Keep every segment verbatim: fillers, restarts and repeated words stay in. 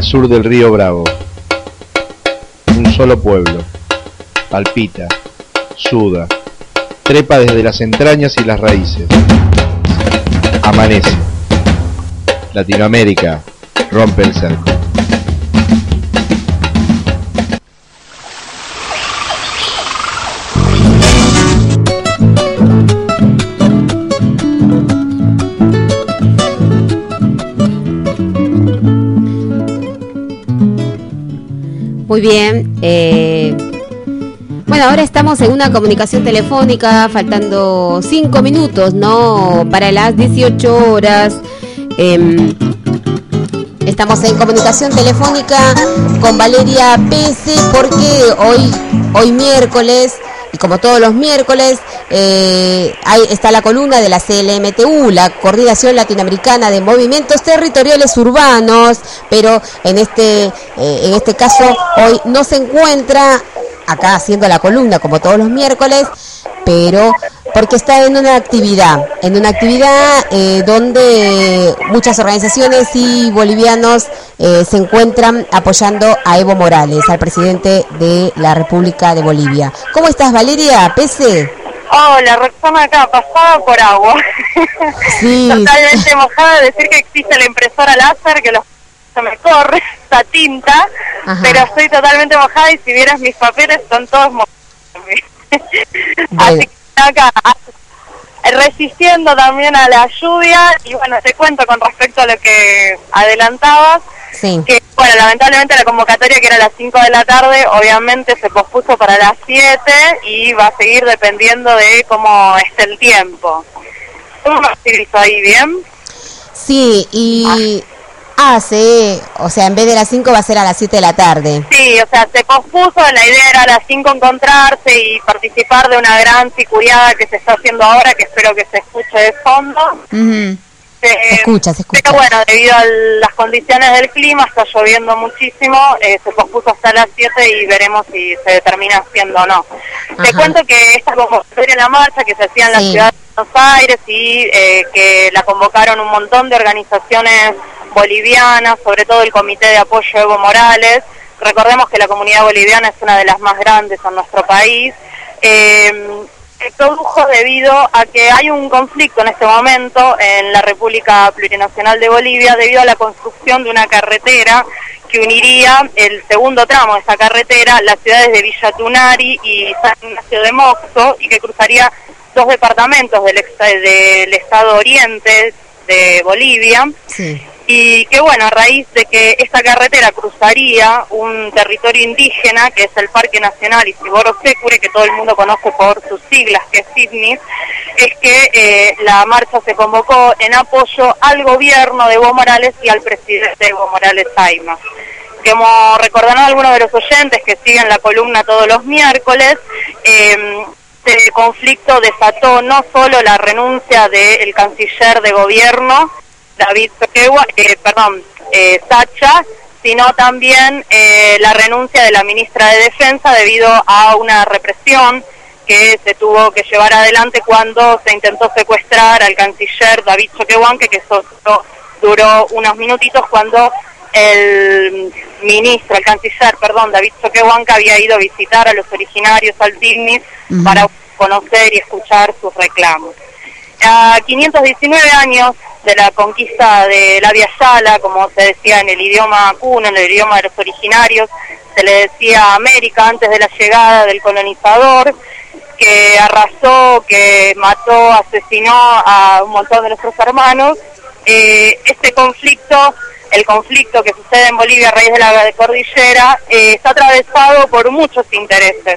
al sur del río Bravo. Un solo pueblo, palpita, suda, trepa desde las entrañas y las raíces. Amanece. Latinoamérica rompe el cerco. Muy bien. Eh, bueno, ahora estamos en una comunicación telefónica, faltando cinco minutos, ¿no? Para las dieciocho horas. Eh, estamos en comunicación telefónica con Valeria Pese, porque hoy, hoy miércoles, y como todos los miércoles, eh, ahí está la columna de la C L M T U, la Coordinación Latinoamericana de Movimientos Territoriales Urbanos, pero en este, eh, en este caso hoy no se encuentra acá haciendo la columna como todos los miércoles, pero porque está en una actividad, en una actividad eh, donde muchas organizaciones y bolivianos eh, se encuentran apoyando a Evo Morales, al presidente de la República de Bolivia. ¿Cómo estás, Valeria Pese? Hola, Roxana, acá, pasada por agua. Sí. Totalmente mojada, decir que existe la impresora láser, que los se me corre esta tinta. Ajá. Pero estoy totalmente mojada y si vieras mis papeles son todos mojados. Así que acá resistiendo también a la lluvia. Y bueno, te cuento con respecto a lo que adelantabas, sí. Que bueno, lamentablemente la convocatoria, que era a las cinco de la tarde, obviamente se pospuso para las siete y va a seguir dependiendo de cómo esté el tiempo. ¿Cómo me utilizo ahí bien? Sí, y... Ah. Ah, sí, o sea, en vez de las cinco va a ser a las siete de la tarde. Sí, o sea, se pospuso, la idea era a las cinco encontrarse y participar de una gran sicuriada que se está haciendo ahora, que espero que se escuche de fondo. Uh-huh. eh, se escucha, se escucha. Pero bueno, debido a las condiciones del clima, está lloviendo muchísimo, eh, se pospuso hasta las siete y veremos si se termina haciendo o no. Ajá. Te cuento que esta convocatoria en la marcha que se hacía en sí. la ciudad de Buenos Aires y eh, que la convocaron un montón de organizaciones bolivianas, sobre todo el Comité de Apoyo a Evo Morales. Recordemos que la comunidad boliviana es una de las más grandes en nuestro país. Eh, se produjo debido a que hay un conflicto en este momento en la República Plurinacional de Bolivia debido a la construcción de una carretera que uniría el segundo tramo de esa carretera, las ciudades de Villa Tunari y San Ignacio de Moxo, y que cruzaría dos departamentos del, del estado oriente de Bolivia. Sí. Y que bueno, a raíz de que esta carretera cruzaría un territorio indígena, que es el Parque Nacional Isiboro Secure, que todo el mundo conoce por sus siglas, que es SIDNIS, es que eh, la marcha se convocó en apoyo al gobierno de Evo Morales y al presidente Evo Morales Ayma. Como recordarán algunos de los oyentes que siguen la columna todos los miércoles, eh, este conflicto desató no solo la renuncia del canciller de gobierno, David Choquehuanca, eh, perdón, eh, Sacha, sino también eh, la renuncia de la ministra de Defensa debido a una represión que se tuvo que llevar adelante cuando se intentó secuestrar al canciller David Choquehuanca, que eso duró unos minutitos cuando el ministro, el canciller, perdón, David Choquehuanca había ido a visitar a los originarios al SIDNIS uh-huh. para conocer y escuchar sus reclamos. A quinientos diecinueve años de la conquista de la Via Yala, como se decía en el idioma cuno, en el idioma de los originarios, se le decía América antes de la llegada del colonizador, que arrasó, que mató, asesinó a un montón de nuestros hermanos. Eh, este conflicto, el conflicto que sucede en Bolivia a raíz de la cordillera, eh, está atravesado por muchos intereses.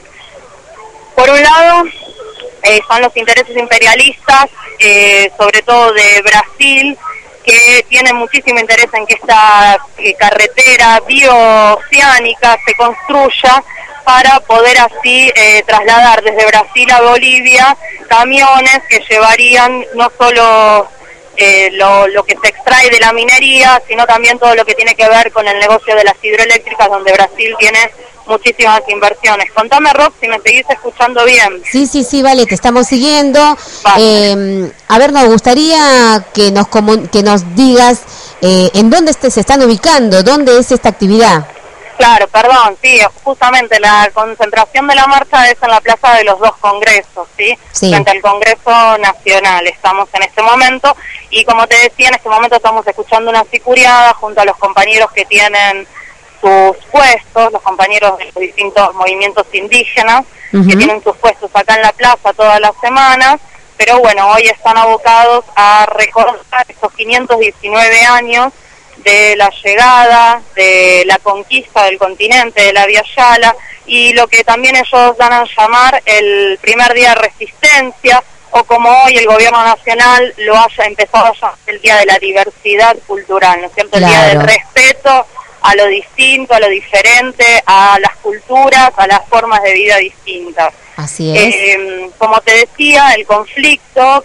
Por un lado, Eh, son los intereses imperialistas, eh, sobre todo de Brasil, que tienen muchísimo interés en que esta eh, carretera bioceánica se construya para poder así eh, trasladar desde Brasil a Bolivia camiones que llevarían no solo eh, lo, lo que se extrae de la minería, sino también todo lo que tiene que ver con el negocio de las hidroeléctricas, donde Brasil tiene muchísimas inversiones. Contame, Rob, si me seguís escuchando bien. Sí, sí, sí, vale, te estamos siguiendo. Vale. Eh, a ver, nos gustaría que nos comun- que nos digas eh, ¿en dónde este, se están ubicando? ¿Dónde es esta actividad? Claro, perdón, sí, justamente la concentración de la marcha es en la Plaza de los Dos Congresos, ¿sí? Sí. Frente al Congreso Nacional estamos en este momento, y como te decía, en este momento estamos escuchando una sicuriada junto a los compañeros que tienen sus puestos, los compañeros de los distintos movimientos indígenas, uh-huh. que tienen sus puestos acá en la plaza todas las semanas, pero bueno, hoy están abocados a recordar estos quinientos diecinueve años de la llegada, de la conquista del continente, de la Vía Yala, y lo que también ellos dan a llamar el primer día de resistencia, o como hoy el gobierno nacional lo haya empezado a llamar el día de la diversidad cultural, ¿no es cierto? Claro. El día del respeto a lo distinto, a lo diferente, a las culturas, a las formas de vida distintas. Así es. Eh, como te decía, el conflicto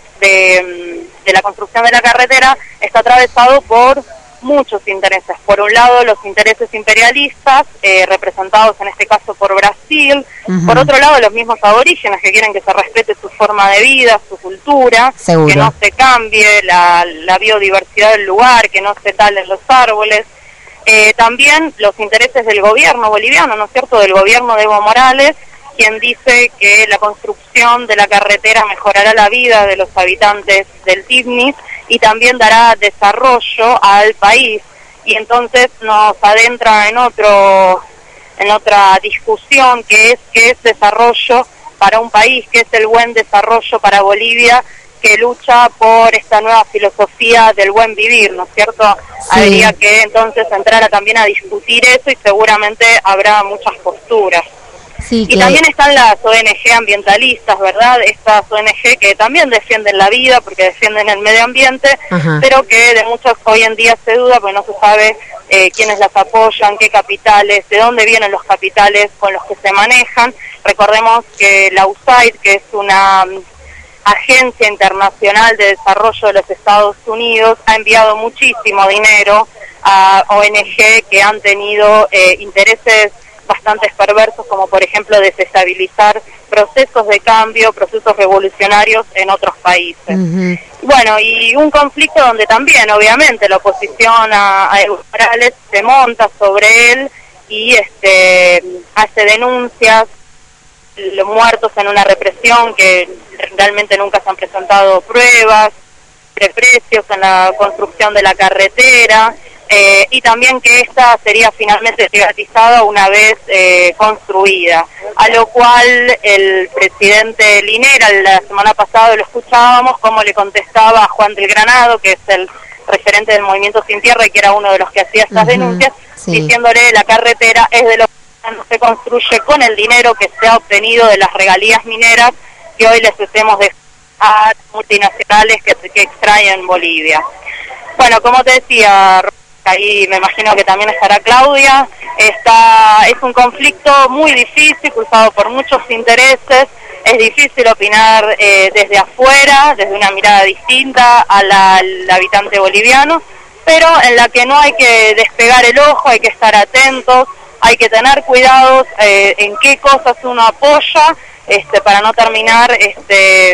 de, de la construcción de la carretera está atravesado por muchos intereses. Por un lado, los intereses imperialistas, eh, representados en este caso por Brasil. Uh-huh. Por otro lado, los mismos aborígenes que quieren que se respete su forma de vida, su cultura, seguro, que no se cambie la, la biodiversidad del lugar, que no se talen los árboles. Eh, también los intereses del gobierno boliviano, ¿no es cierto?, del gobierno de Evo Morales, quien dice que la construcción de la carretera mejorará la vida de los habitantes del Tignis y también dará desarrollo al país. Y entonces nos adentra en otro en otra discusión, que es qué es desarrollo para un país, qué es el buen desarrollo para Bolivia, que lucha por esta nueva filosofía del buen vivir, ¿no es cierto? Sí. Habría que entonces entrar a, también a discutir eso, y seguramente habrá muchas posturas. Sí, y que... también están las O N G ambientalistas, ¿verdad? Estas O N G que también defienden la vida, porque defienden el medio ambiente, ajá, pero que de muchos hoy en día se duda, porque no se sabe eh, quiénes las apoyan, qué capitales, de dónde vienen los capitales con los que se manejan. Recordemos que la U S A I D, que es una um, agencia internacional de desarrollo de los Estados Unidos, ha enviado muchísimo dinero a O N G que han tenido eh, intereses bastantes perversos, como por ejemplo desestabilizar procesos de cambio, procesos revolucionarios en otros países. Uh-huh. Bueno, y un conflicto donde también obviamente la oposición a, a Evo Morales se monta sobre él y este hace denuncias, los muertos en una represión que realmente nunca se han presentado pruebas, precios en la construcción de la carretera. Eh, y también que esta sería finalmente privatizada una vez eh, construida, a lo cual el presidente Linera, la semana pasada lo escuchábamos, como le contestaba a Juan del Granado, que es el referente del Movimiento Sin Tierra y que era uno de los que hacía estas uh-huh, denuncias, sí, diciéndole la carretera es de lo que no se construye con el dinero que se ha obtenido de las regalías mineras que hoy les hacemos de a multinacionales que, que extraen Bolivia. Bueno, como te decía, ahí me imagino que también estará Claudia. Está, es un conflicto muy difícil, cruzado por muchos intereses. Es difícil opinar eh, desde afuera, desde una mirada distinta a la, al habitante boliviano, pero en la que no hay que despegar el ojo, hay que estar atentos, hay que tener cuidados eh, en qué cosas uno apoya, este, para no terminar este,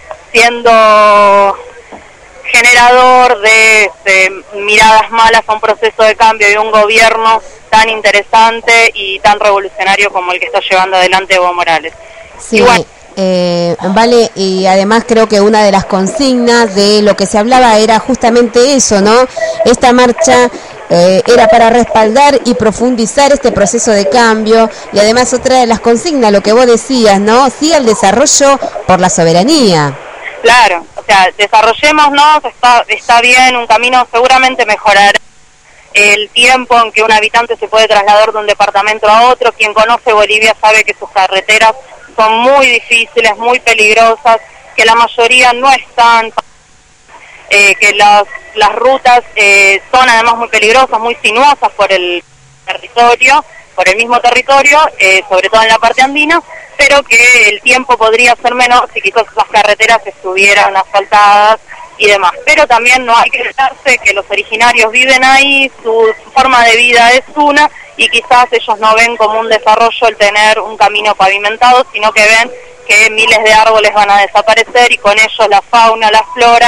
siendo generador de este, miradas malas a un proceso de cambio y un gobierno tan interesante y tan revolucionario como el que está llevando adelante Evo Morales. Sí, y bueno, eh, vale, y además creo que una de las consignas de lo que se hablaba era justamente eso, ¿no? Esta marcha eh, era para respaldar y profundizar este proceso de cambio, y además otra de las consignas, lo que vos decías, ¿no? Sí al desarrollo por la soberanía. Claro, o sea, desarrollémonos, está, está bien, un camino seguramente mejorará el tiempo en que un habitante se puede trasladar de un departamento a otro. Quien conoce Bolivia sabe que sus carreteras son muy difíciles, muy peligrosas, que la mayoría no están, eh, que las, las rutas eh, son además muy peligrosas, muy sinuosas por el territorio, por el mismo territorio, eh, sobre todo en la parte andina, pero que el tiempo podría ser menor si quizás las carreteras estuvieran asfaltadas y demás. Pero también no hay que olvidarse que los originarios viven ahí, su, su forma de vida es una, y quizás ellos no ven como un desarrollo el tener un camino pavimentado, sino que ven que miles de árboles van a desaparecer y con ellos la fauna, la flora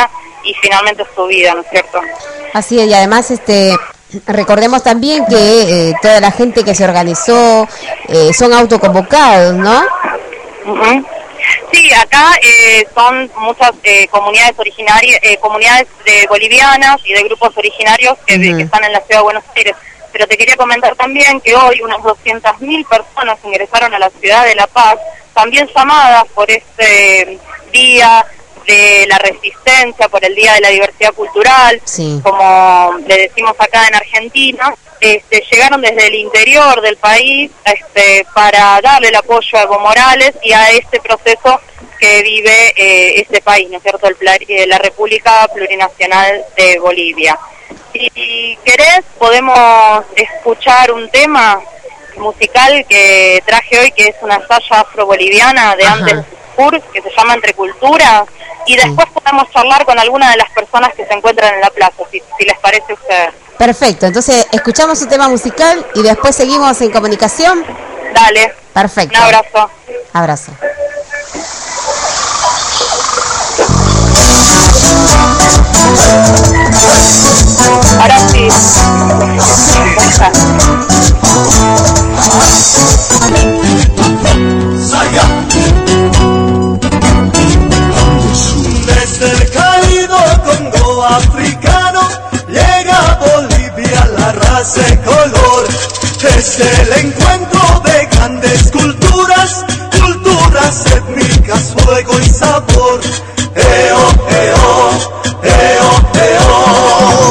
y finalmente su vida, ¿no es cierto? Así es, y además este recordemos también que eh, toda la gente que se organizó eh, son autoconvocados, ¿no? Uh-huh. Sí, acá eh, son muchas eh, comunidades originarias, eh, comunidades de bolivianas y de grupos originarios que, uh-huh. que están en la ciudad de Buenos Aires. Pero te quería comentar también que hoy unas doscientas mil personas ingresaron a la ciudad de La Paz, también llamadas por este día de la resistencia, por el Día de la Diversidad Cultural, sí. como le decimos acá en Argentina. Este, llegaron desde el interior del país este, para darle el apoyo a Evo Morales y a este proceso que vive eh, este país, ¿no es cierto?, el, eh, la República Plurinacional de Bolivia. Si querés, podemos escuchar un tema musical que traje hoy, que es una saya afro-boliviana de Andel Sur, que se llama Entre Culturas, y después sí. podemos charlar con alguna de las personas que se encuentran en la plaza, si, si les parece a ustedes. Perfecto, entonces escuchamos un tema musical y después seguimos en comunicación. Dale. Perfecto. Un abrazo. Abrazo. Ahora sí. Desde el cálido Congo africano llega a Bolivia la raza de color. Desde el encuentro de grandes culturas, culturas étnicas, fuego y sabor. Eo, eo, eo, eo.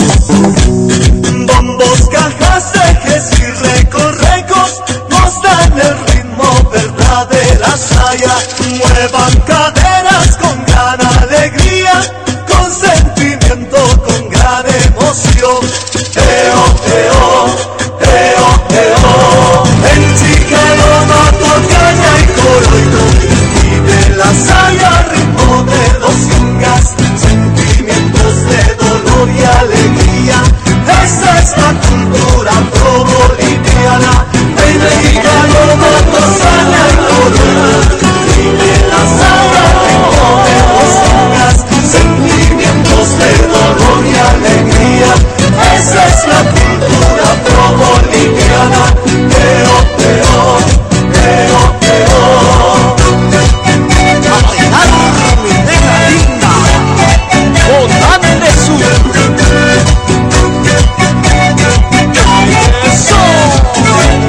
Bombos, cajas, ejes y recorrecos nos dan el ritmo, verdad, de la saya. Muevan caderas con gran alegría, con sentimiento, con gran emoción. Eo, eo, eo, eo. En Chicaloma, Tocaña y Coroico, vive la saya, ritmo de los yungas, sentimientos de dolor y alegría. Esa es la cultura pro-boliviana. En Chicaloma, Tocaña y Coroico, vive la saya, ritmo de los yungas, sentimientos de dolor y alegría. Esa es la cultura pro-boliviana. Eo, eo, eo, eo. A bailar, mi negra linda, botán de sur. Eso.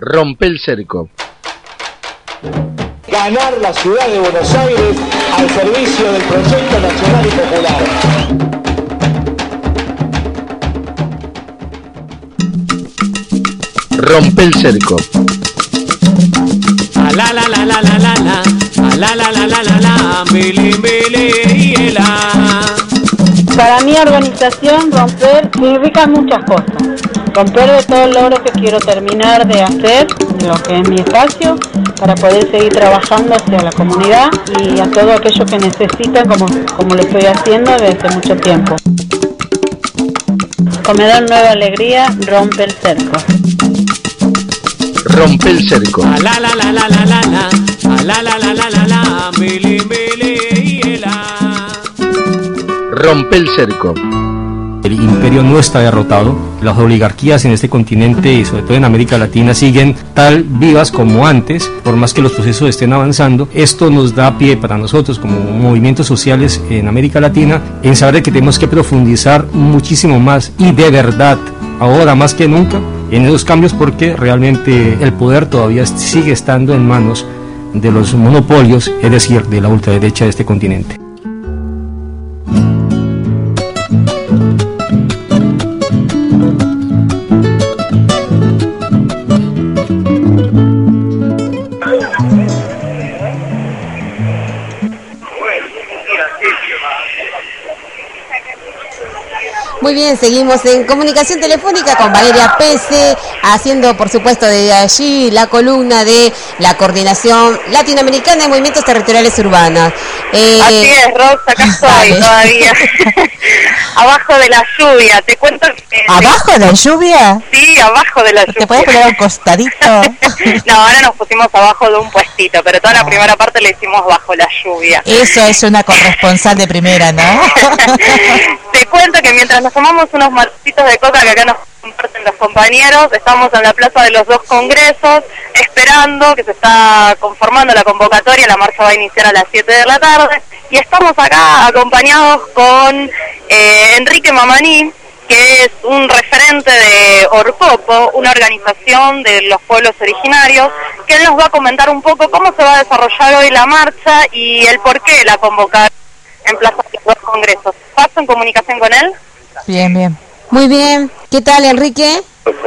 Rompe el cerco. Ganar la ciudad de Buenos Aires al servicio del proyecto nacional y popular. Rompe el cerco. La la la la la la la, la la la la la la, mili mili y la. Para mi organización, romper significa muchas cosas. Romper de todo el logro que quiero terminar de hacer, en lo que es mi espacio, para poder seguir trabajando hacia la comunidad y a todo aquello que necesitan, como, como lo estoy haciendo desde mucho tiempo. Comedor Nueva Alegría, rompe el cerco. Rompe el cerco. La la la la la la la, la la la la la la, mili mili y la. Rompe el cerco. El imperio no está derrotado, las oligarquías en este continente y sobre todo en América Latina siguen tal vivas como antes, por más que los procesos estén avanzando. Esto nos da pie para nosotros como movimientos sociales en América Latina en saber que tenemos que profundizar muchísimo más y de verdad, ahora más que nunca, en esos cambios, porque realmente el poder todavía sigue estando en manos de los monopolios, es decir, de la ultraderecha de este continente. Muy bien, seguimos en comunicación telefónica con Valeria Pese, haciendo por supuesto desde allí la columna de la Coordinación Latinoamericana de Movimientos Territoriales Urbanos. Eh... Así es, Rox, acá estoy vale. todavía. Abajo de la lluvia, te cuento que... ¿Abajo de la lluvia? Sí, abajo de la lluvia. ¿Te puedes poner a un costadito? No, ahora nos pusimos abajo de un puestito, pero toda la primera parte la hicimos bajo la lluvia. Eso es una corresponsal de primera, ¿no? Te cuento que mientras nos tomamos unos matecitos de coca que acá nos comparten los compañeros, estamos en la plaza de los dos congresos, esperando que se está conformando la convocatoria, la marcha va a iniciar a las siete de la tarde, y estamos acá acompañados con eh, Enrique Mamaní, que es un referente de Orcopo, una organización de los pueblos originarios, que él nos va a comentar un poco cómo se va a desarrollar hoy la marcha y el porqué de la convocatoria en Plaza de los Dos Congresos. ¿Paso en comunicación con él? Bien, bien. Muy bien. ¿Qué tal, Enrique?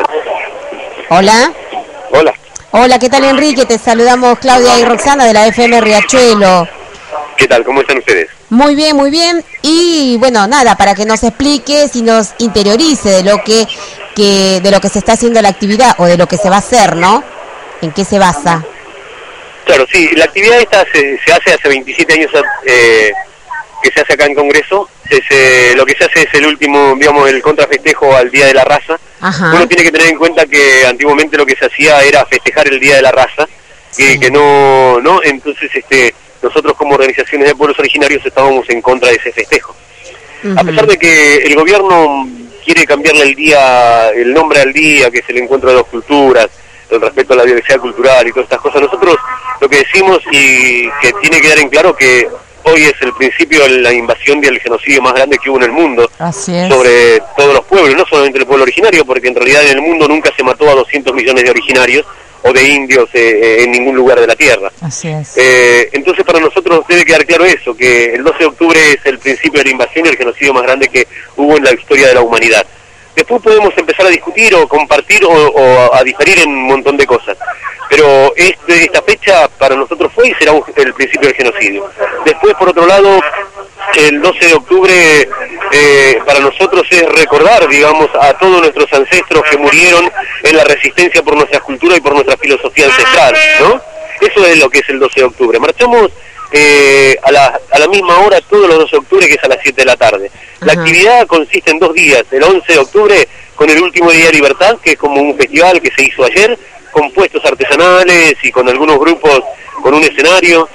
Hola. Hola. Hola, ¿qué tal, Enrique? Te saludamos Claudia y Roxana de la F M Riachuelo. ¿Qué tal? ¿Cómo están ustedes? Muy bien, muy bien. Y bueno, nada, para que nos expliques y nos interiorice de lo que, que de lo que se está haciendo la actividad o de lo que se va a hacer, ¿no? ¿En qué se basa? Claro, sí, la actividad esta se, se hace hace veintisiete años eh, que se hace acá en Congreso. Es, eh, lo que se hace es el último, digamos, el contrafestejo al Día de la Raza. Ajá. Uno tiene que tener en cuenta que antiguamente lo que se hacía era festejar el Día de la Raza, sí. que, que no, no, entonces este nosotros como organizaciones de pueblos originarios estábamos en contra de ese festejo. Uh-huh. A pesar de que el gobierno quiere cambiarle el día, el nombre al día, que es el encuentro de dos culturas, el respeto a la diversidad cultural y todas estas cosas, nosotros lo que decimos y que tiene que dar en claro que hoy es el principio de la invasión del genocidio más grande que hubo en el mundo. Así es. Sobre todos los pueblos, no solamente el pueblo originario, porque en realidad en el mundo nunca se mató a doscientos millones de originarios o de indios eh, en ningún lugar de la tierra. Así es. Eh, entonces para nosotros debe quedar claro eso, que el doce de octubre es el principio de la invasión y el genocidio más grande que hubo en la historia de la humanidad. Después podemos empezar a discutir o compartir o, o a diferir en un montón de cosas, pero este, esta fecha para nosotros fue y será un, el principio del genocidio. Después, por otro lado, el doce de octubre eh, para nosotros es recordar, digamos, a todos nuestros ancestros que murieron en la resistencia por nuestra cultura y por nuestra filosofía ancestral, ¿no? Eso es lo que es el doce de octubre. Marchamos eh, a, la, a la misma hora todos los doce de octubre, que es a las siete de la tarde. La Ajá. actividad consiste en dos días, el once de octubre con el último día de libertad, que es como un festival que se hizo ayer, con puestos artesanales y con algunos grupos con un escenario.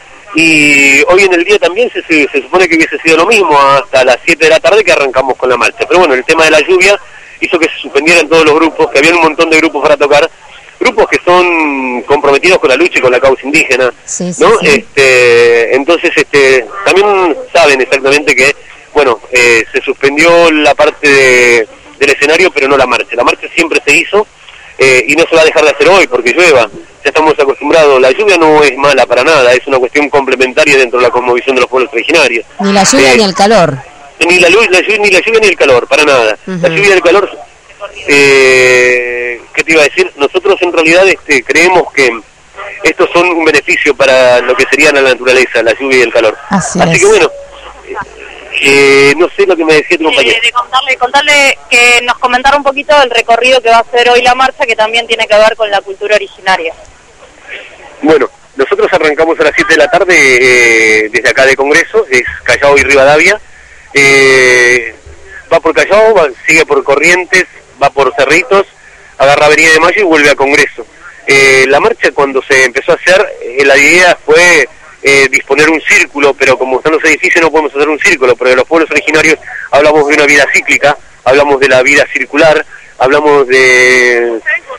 Y hoy en el día también se, se, se supone que hubiese sido lo mismo hasta las siete de la tarde, que arrancamos con la marcha. Pero bueno, el tema de la lluvia hizo que se suspendieran todos los grupos, que había un montón de grupos para tocar, grupos que son comprometidos con la lucha y con la causa indígena, sí, sí, ¿no? Sí. Este, entonces este, también saben exactamente que, bueno, eh, se suspendió la parte de, del escenario, pero no la marcha. La marcha siempre se hizo. eh, y no se va a dejar de hacer hoy porque llueva. Ya estamos acostumbrados, la lluvia no es mala para nada, es una cuestión complementaria dentro de la cosmovisión de los pueblos originarios. Ni la lluvia eh, ni el calor. Ni la, luz, la lluvia, ni la lluvia ni el calor, para nada. Uh-huh. La lluvia y el calor, eh, ¿qué te iba a decir? Nosotros en realidad este, creemos que estos son un beneficio para lo que sería la naturaleza, la lluvia y el calor. Así, Así que bueno, eh, no sé lo que me decía tu compañero. Eh, de contarle, contarle que nos comentara un poquito del recorrido que va a hacer hoy la marcha, que también tiene que ver con la cultura originaria. Bueno, nosotros arrancamos a las siete de la tarde eh, desde acá de Congreso, es Callao y Rivadavia. Eh, va por Callao, va, sigue por Corrientes, va por Cerritos, agarra Avenida de Mayo y vuelve a Congreso. Eh, la marcha cuando se empezó a hacer, eh, la idea fue eh, disponer un círculo, pero como están los edificios no podemos hacer un círculo, porque los pueblos originarios hablamos de una vida cíclica, hablamos de la vida circular, hablamos de...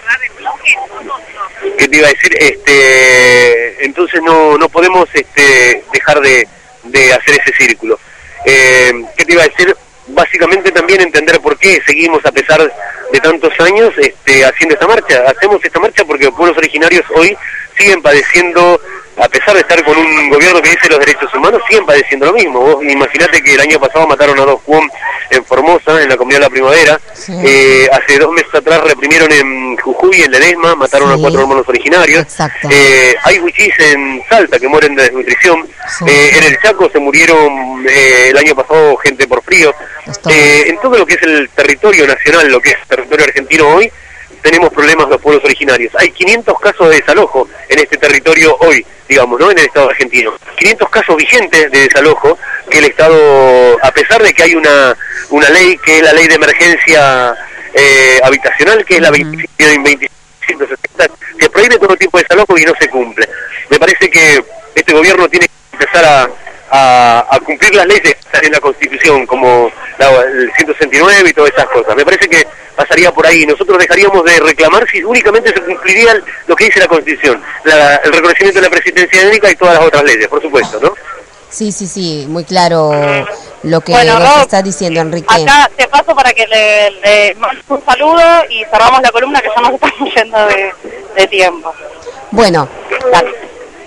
¿Qué te iba a decir? Este, entonces no, no podemos este, dejar de, de hacer ese círculo. Eh, ¿Qué te iba a decir? Básicamente también entender por qué seguimos a pesar de tantos años este, haciendo esta marcha. Hacemos esta marcha porque los pueblos originarios hoy siguen padeciendo, a pesar de estar con un gobierno que dice los derechos humanos, siguen padeciendo lo mismo. Vos imaginate que el año pasado mataron a dos Cuom en Formosa, en la Comunidad de la Primavera. Sí. Eh, hace dos meses atrás reprimieron en Jujuy, en Ledesma, mataron sí. a cuatro hermanos originarios. Eh, hay huichís en Salta que mueren de desnutrición. Sí. Eh, en el Chaco se murieron eh, el año pasado gente por frío. Eh, en todo lo que es el territorio nacional, lo que es el territorio argentino hoy, tenemos problemas los pueblos originarios. Hay quinientos casos de desalojo en este territorio hoy, digamos, ¿no? En el Estado argentino. quinientos casos vigentes de desalojo que el Estado, a pesar de que hay una una ley que es la ley de emergencia eh, habitacional, que es la veintisiete sesenta, que prohíbe todo tipo de desalojo y no se cumple. Me parece que este gobierno tiene que empezar a A, a cumplir las leyes que están en la Constitución, como la, el ciento sesenta y nueve y todas esas cosas. Me parece que pasaría por ahí. Nosotros dejaríamos de reclamar si únicamente se cumpliría lo que dice la Constitución, la, el reconocimiento de la presidencia étnica y todas las otras leyes, por supuesto, ¿no? Sí, sí, sí, muy claro lo que bueno, nos Rob, está diciendo Enrique. Acá te paso para que le, le mandes un saludo y cerramos la columna, que ya nos estamos yendo de, de tiempo. Bueno, dale.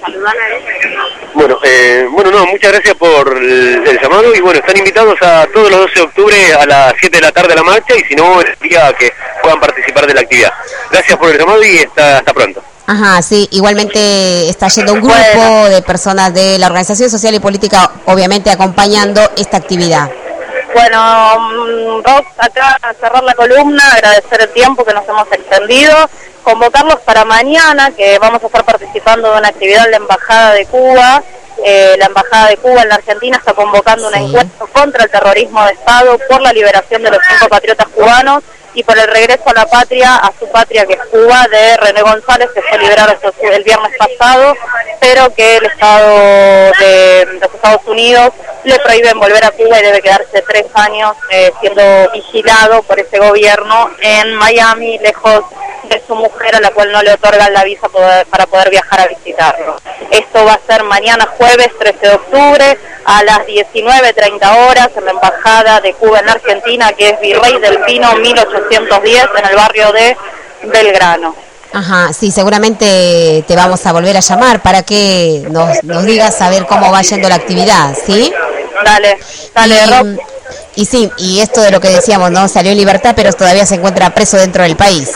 Bueno, eh, bueno, no, muchas gracias por el, el llamado y bueno, están invitados a todos los doce de octubre a las siete de la tarde a la marcha y si no, el día que puedan participar de la actividad. Gracias por el llamado y hasta, hasta pronto. Ajá, sí, igualmente está yendo un grupo bueno. de personas de la Organización Social y Política, obviamente acompañando esta actividad. Bueno, Rox, acá a cerrar la columna, agradecer el tiempo que nos hemos extendido, convocarlos para mañana, que vamos a estar participando de una actividad en la Embajada de Cuba. Eh, la Embajada de Cuba en la Argentina está convocando sí. un encuentro contra el terrorismo de Estado, por la liberación de los cinco patriotas cubanos y por el regreso a la patria, a su patria que es Cuba, de René González, que fue liberado el viernes pasado, pero que el Estado de los Estados Unidos le prohíben volver a Cuba y debe quedarse tres años eh, siendo vigilado por ese gobierno en Miami, lejos de su mujer, a la cual no le otorgan la visa poder, para poder viajar a visitarlo. Esto va a ser mañana jueves trece de octubre a las diecinueve treinta horas en la Embajada de Cuba en Argentina, que es Virrey del Pino mil ochocientos diez, en el barrio de Belgrano. Ajá, sí, seguramente te vamos a volver a llamar para que nos, nos digas a ver cómo va yendo la actividad, ¿sí? Dale, dale, y, Rob. Y sí, y esto de lo que decíamos, ¿no? Salió en libertad, pero todavía se encuentra preso dentro del país.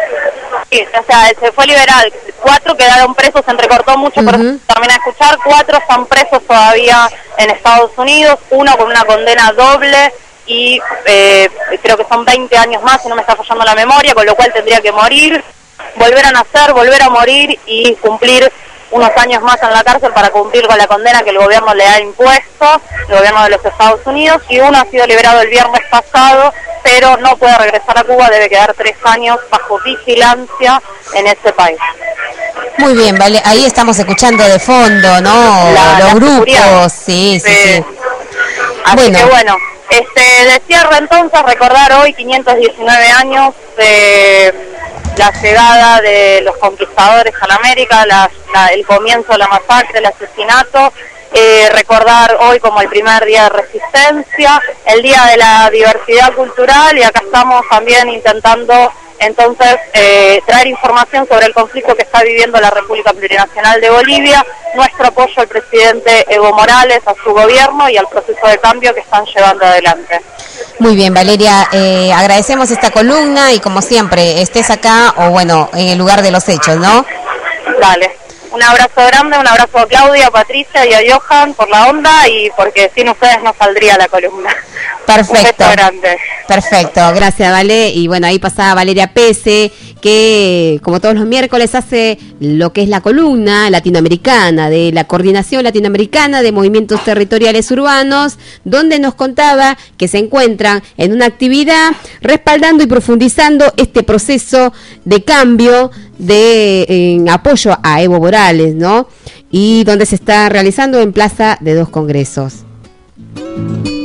Sí, o sea, se fue liberado, cuatro quedaron presos, se entrecortó mucho, uh-huh. pero termina de escuchar, cuatro están presos todavía en Estados Unidos, uno con una condena doble y eh, creo que son veinte años más, si no me está fallando la memoria, con lo cual tendría que morir, volver a nacer, volver a morir y cumplir unos años más en la cárcel para cumplir con la condena que el gobierno le ha impuesto, el gobierno de los Estados Unidos, y uno ha sido liberado el viernes pasado, pero no puede regresar a Cuba, debe quedar tres años bajo vigilancia en ese país. Muy bien, vale, ahí estamos escuchando de fondo, ¿no? La, los la grupos, sí, sí, sí, sí. Así bueno. que bueno, este, de cierre entonces, recordar hoy quinientos diecinueve años de la llegada de los conquistadores a la América, la, la, el comienzo de la masacre, el asesinato, eh, recordar hoy como el primer día de resistencia, el día de la diversidad cultural, y acá estamos también intentando Entonces, eh, traer información sobre el conflicto que está viviendo la República Plurinacional de Bolivia, nuestro apoyo al presidente Evo Morales, a su gobierno y al proceso de cambio que están llevando adelante. Muy bien, Valeria, eh, agradecemos esta columna y como siempre, estés acá o bueno, en el lugar de los hechos, ¿no? Dale. Un abrazo grande, un abrazo a Claudia, a Patricia y a Johan por la onda y porque sin ustedes no saldría la columna. Perfecto. Un beso grande. Perfecto, gracias Vale. Y bueno, ahí pasaba Valeria Pese, que como todos los miércoles hace lo que es la columna latinoamericana, de la Coordinación Latinoamericana de Movimientos Territoriales Urbanos, donde nos contaba que se encuentran en una actividad respaldando y profundizando este proceso de cambio de en apoyo a Evo Morales, ¿no? Y donde se está realizando en Plaza de Dos Congresos.